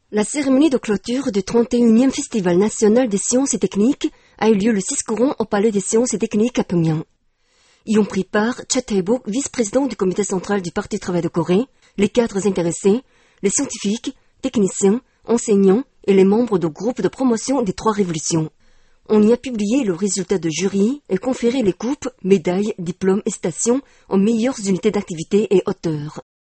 La cérémonie de clôture du 31e Festival national des sciences et techniques a eu lieu le 6 courant au Palais des sciences et techniques à Pyongyang. Y ont pris part Cha Tae-bok, vice-président du comité central du Parti du travail de Corée, les cadres intéressés, les scientifiques, techniciens, enseignants et les membres de groupes de promotion des trois révolutions. On y a publié le résultat de jury et conféré les coupes, médailles, diplômes et citations aux meilleures unités d'activité et auteurs.